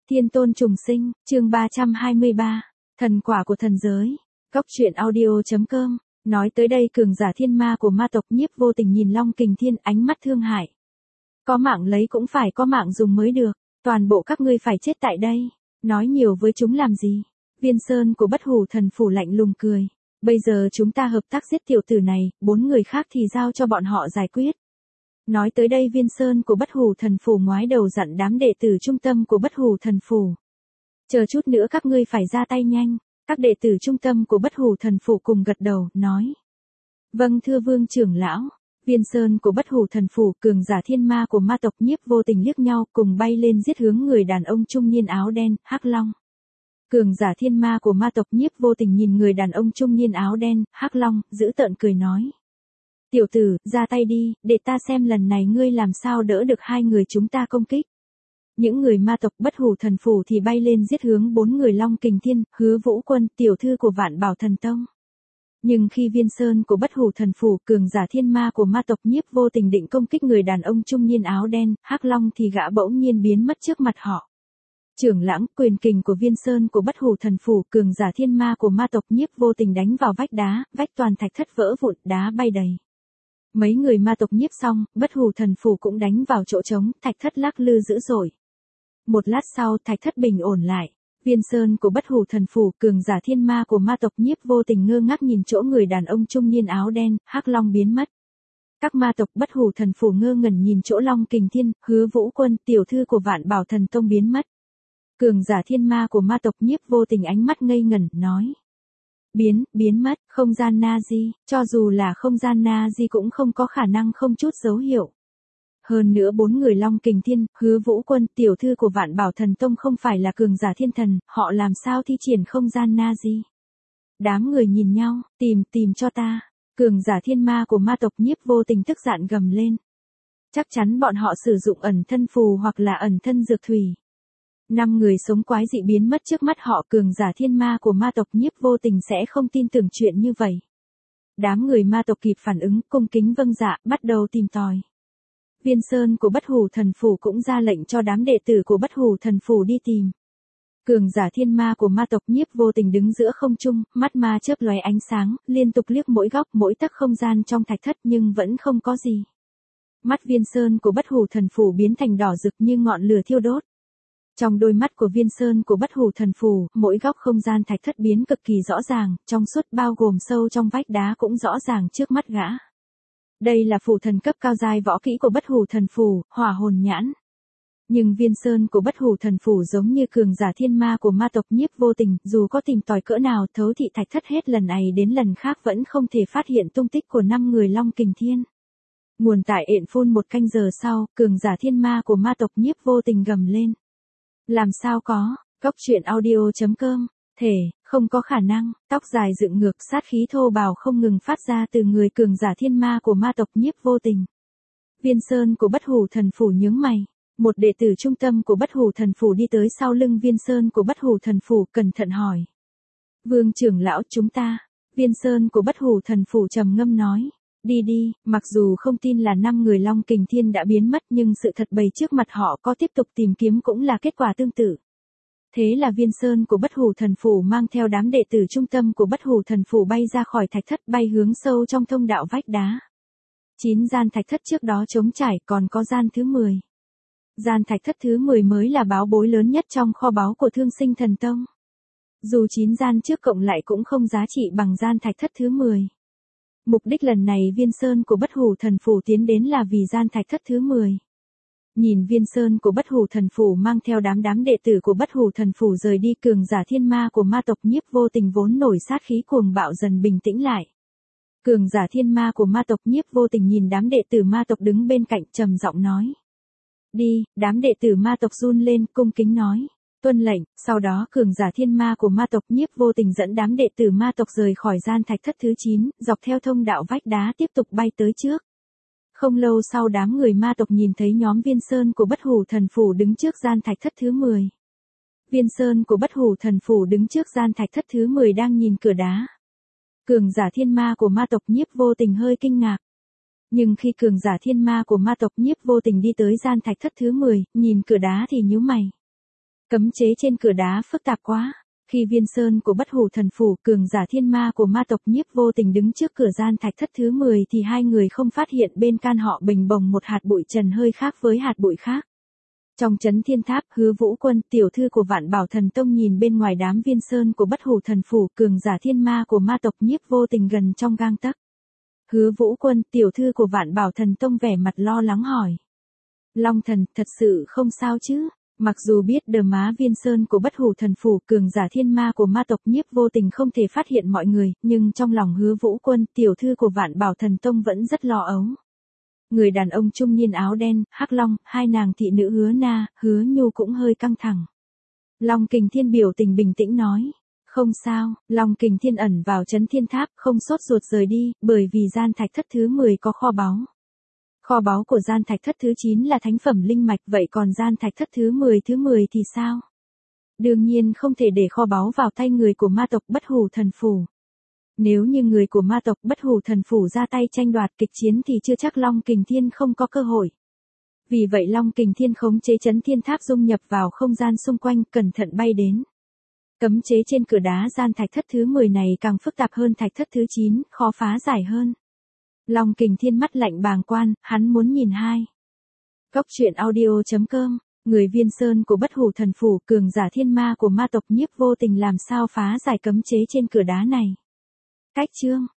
Thiên tôn trùng sinh, chương 323, thần quả của thần giới. Góc truyện audio.com, nói tới đây cường giả thiên ma của ma tộc Nhiếp Vô Tình nhìn Long Kình Thiên ánh mắt thương hại. Có mạng lấy cũng phải có mạng dùng mới được, toàn bộ các ngươi phải chết tại đây, nói nhiều với chúng làm gì? Viên Sơn của Bất Hủ Thần Phủ lạnh lùng cười, bây giờ chúng ta hợp tác giết tiểu tử này, 4 người khác thì giao cho bọn họ giải quyết. Nói tới đây Viên Sơn của Bất Hủ Thần Phủ ngoái đầu dặn đám đệ tử trung tâm của Bất Hủ Thần Phủ. Chờ chút nữa các ngươi phải ra tay nhanh, các đệ tử trung tâm của Bất Hủ Thần Phủ cùng gật đầu, nói. Vâng thưa vương trưởng lão. Viên Sơn của Bất Hủ Thần Phủ cường giả thiên ma của ma tộc Nhiếp Vô Tình liếc nhau cùng bay lên giết hướng người đàn ông trung niên áo đen, Hắc Long. Cường giả thiên ma của ma tộc Nhiếp Vô Tình nhìn người đàn ông trung niên áo đen, Hắc Long, giữ tợn cười nói. Tiểu tử, ra tay đi, để ta xem lần này ngươi làm sao đỡ được hai người chúng ta công kích. Những người ma tộc Bất Hủ Thần Phủ thì bay lên giết hướng 4 người Long Kình Thiên, Hứa Vũ Quân, tiểu thư của Vạn Bảo Thần Tông. Nhưng khi Viên Sơn của Bất Hủ Thần Phủ cường giả thiên ma của ma tộc Nhiếp Vô Tình định công kích người đàn ông trung niên áo đen, Hắc Long thì gã bỗng nhiên biến mất trước mặt họ. Trưởng lãng, quyền kình của Viên Sơn của Bất Hủ Thần Phủ cường giả thiên ma của ma tộc Nhiếp Vô Tình đánh vào vách đá, vách toàn thạch thất vỡ vụn, đá bay đầy. Mấy người ma tộc nhiếp xong, Bất Hủ Thần Phủ cũng đánh vào chỗ trống, thạch thất lắc lư dữ dội. Một lát sau thạch thất bình ổn lại. Viên Sơn của Bất Hủ Thần Phủ cường giả thiên ma của ma tộc Nhiếp Vô Tình ngơ ngác nhìn chỗ người đàn ông trung niên áo đen, Hắc Long biến mất. Các ma tộc Bất Hủ Thần Phủ ngơ ngẩn nhìn chỗ Long Kình Thiên, Hứa Vũ Quân, tiểu thư của Vạn Bảo Thần Tông biến mất. Cường giả thiên ma của ma tộc Nhiếp Vô Tình ánh mắt ngây ngẩn, nói. Biến mất, không gian Nazi, cho dù là không gian Nazi cũng không có khả năng không chút dấu hiệu. Hơn nữa 4 người Long Kình Thiên, Hứa Vũ Quân, tiểu thư của Vạn Bảo Thần Tông không phải là cường giả thiên thần, họ làm sao thi triển không gian Nazi. Đám người nhìn nhau, tìm cho ta. Cường giả thiên ma của ma tộc Nhiếp Vô Tình tức giận gầm lên. Chắc chắn bọn họ sử dụng ẩn thân phù hoặc là ẩn thân dược thủy. 5 người sống quái dị biến mất trước mắt họ, cường giả thiên ma của ma tộc Nhiếp Vô Tình sẽ không tin tưởng chuyện như vậy. Đám người ma tộc kịp phản ứng, cung kính vâng dạ, bắt đầu tìm tòi. Viên Sơn của Bất Hủ Thần Phủ cũng ra lệnh cho đám đệ tử của Bất Hủ Thần Phủ đi tìm. Cường giả thiên ma của ma tộc Nhiếp Vô Tình đứng giữa không trung, mắt ma chớp lóe ánh sáng, liên tục liếc mỗi góc mỗi tấc không gian trong thạch thất nhưng vẫn không có gì. Mắt Viên Sơn của Bất Hủ Thần Phủ biến thành đỏ rực như ngọn lửa thiêu đốt. Trong đôi mắt của Viên Sơn của Bất Hủ Thần Phủ, mỗi góc không gian thạch thất biến cực kỳ rõ ràng, trong suốt bao gồm sâu trong vách đá cũng rõ ràng trước mắt gã. Đây là phù thần cấp cao giai võ kỹ của Bất Hủ Thần Phủ, Hỏa Hồn Nhãn. Nhưng Viên Sơn của Bất Hủ Thần Phủ giống như cường giả thiên ma của ma tộc Nhiếp Vô Tình, dù có tìm tòi cỡ nào thấu thị thạch thất hết lần này đến lần khác vẫn không thể phát hiện tung tích của 5 người Long Kình Thiên. Nguồn tại ện phun một canh giờ sau, cường giả thiên ma của ma tộc Nhiếp Vô Tình gầm lên. Làm sao có, góc truyện audio.com, không có khả năng, tóc dài dựng ngược sát khí thô bào không ngừng phát ra từ người cường giả thiên ma của ma tộc Nhiếp Vô Tình. Viên Sơn của Bất Hủ Thần Phủ nhướng mày, một đệ tử trung tâm của Bất Hủ Thần Phủ đi tới sau lưng Viên Sơn của Bất Hủ Thần Phủ cẩn thận hỏi. Vương trưởng lão chúng ta, Viên Sơn của Bất Hủ Thần Phủ trầm ngâm nói. Đi, mặc dù không tin là 5 người Long Kình Thiên đã biến mất nhưng sự thật bày trước mặt họ có tiếp tục tìm kiếm cũng là kết quả tương tự. Thế là Viên Sơn của Bất Hủ Thần Phủ mang theo đám đệ tử trung tâm của Bất Hủ Thần Phủ bay ra khỏi thạch thất bay hướng sâu trong thông đạo vách đá. 9 gian thạch thất trước đó trống trải còn có gian thứ 10. Gian thạch thất thứ 10 mới là báu bối lớn nhất trong kho báu của Thương Sinh Thần Tông. Dù 9 gian trước cộng lại cũng không giá trị bằng gian thạch thất thứ 10. Mục đích lần này Viên Sơn của Bất Hủ Thần Phủ tiến đến là vì gian thạch thất thứ 10. Nhìn Viên Sơn của Bất Hủ Thần Phủ mang theo đám đệ tử của Bất Hủ Thần Phủ rời đi, cường giả thiên ma của ma tộc Nhiếp Vô Tình vốn nổi sát khí cuồng bạo dần bình tĩnh lại. Cường giả thiên ma của ma tộc Nhiếp Vô Tình nhìn đám đệ tử ma tộc đứng bên cạnh trầm giọng nói. Đi, đám đệ tử ma tộc run lên cung kính nói. Tuân lệnh, sau đó cường giả thiên ma của ma tộc Nhiếp Vô Tình dẫn đám đệ tử ma tộc rời khỏi gian thạch thất thứ 9, dọc theo thông đạo vách đá tiếp tục bay tới trước. Không lâu sau đám người ma tộc nhìn thấy nhóm Viên Sơn của Bất Hủ Thần Phủ đứng trước gian thạch thất thứ 10. Viên Sơn của Bất Hủ Thần Phủ đứng trước gian thạch thất thứ 10 đang nhìn cửa đá. Cường giả thiên ma của ma tộc Nhiếp Vô Tình hơi kinh ngạc. Nhưng khi cường giả thiên ma của ma tộc Nhiếp Vô Tình đi tới gian thạch thất thứ 10, nhìn cửa đá thì nhíu mày. Cấm chế trên cửa đá phức tạp quá. Khi viên sơn của Bất Hủ Thần Phủ, cường giả thiên ma của ma tộc Nhiếp Vô Tình đứng trước cửa gian thạch thất thứ 10 thì hai người không phát hiện bên can họ bình bồng một hạt bụi trần hơi khác với hạt bụi khác. Trong chấn thiên tháp, Hứa Vũ Quân, tiểu thư của Vạn Bảo Thần Tông nhìn bên ngoài đám viên sơn của Bất Hủ Thần Phủ, cường giả thiên ma của ma tộc Nhiếp Vô Tình gần trong gang tấc. Hứa Vũ Quân, tiểu thư của Vạn Bảo Thần Tông vẻ mặt lo lắng hỏi. Long thần, thật sự không sao chứ? Mặc dù biết đờ má viên sơn của Bất Hủ Thần Phủ, cường giả thiên ma của ma tộc Nhiếp Vô Tình không thể phát hiện mọi người, nhưng trong lòng Hứa Vũ Quân, tiểu thư của Vạn Bảo Thần Tông vẫn rất lo âu. Người đàn ông trung niên áo đen, Hắc Long, hai nàng thị nữ Hứa Na, Hứa Nhu cũng hơi căng thẳng. Long Kình Thiên biểu tình bình tĩnh nói. Không sao, Long Kình Thiên ẩn vào chấn thiên tháp, không sốt ruột rời đi, bởi vì gian thạch thất thứ 10 có kho báu. Kho báu của gian thạch thất thứ 9 là thánh phẩm linh mạch, vậy còn gian thạch thất thứ 10 thì sao? Đương nhiên không thể để kho báu vào tay người của ma tộc Bất Hủ Thần Phủ. Nếu như người của ma tộc Bất Hủ Thần Phủ ra tay tranh đoạt kịch chiến thì chưa chắc Long Kình Thiên không có cơ hội. Vì vậy Long Kình Thiên khống chế chấn thiên tháp dung nhập vào không gian xung quanh, cẩn thận bay đến. Cấm chế trên cửa đá gian thạch thất thứ 10 này càng phức tạp hơn thạch thất thứ 9, khó phá giải hơn. Long Kình Thiên mắt lạnh bàng quan, hắn muốn nhìn hai. Góc truyện audio.com, người viên sơn của Bất Hủ Thần Phủ, cường giả thiên ma của ma tộc Nhiếp Vô Tình làm sao phá giải cấm chế trên cửa đá này. Cách chương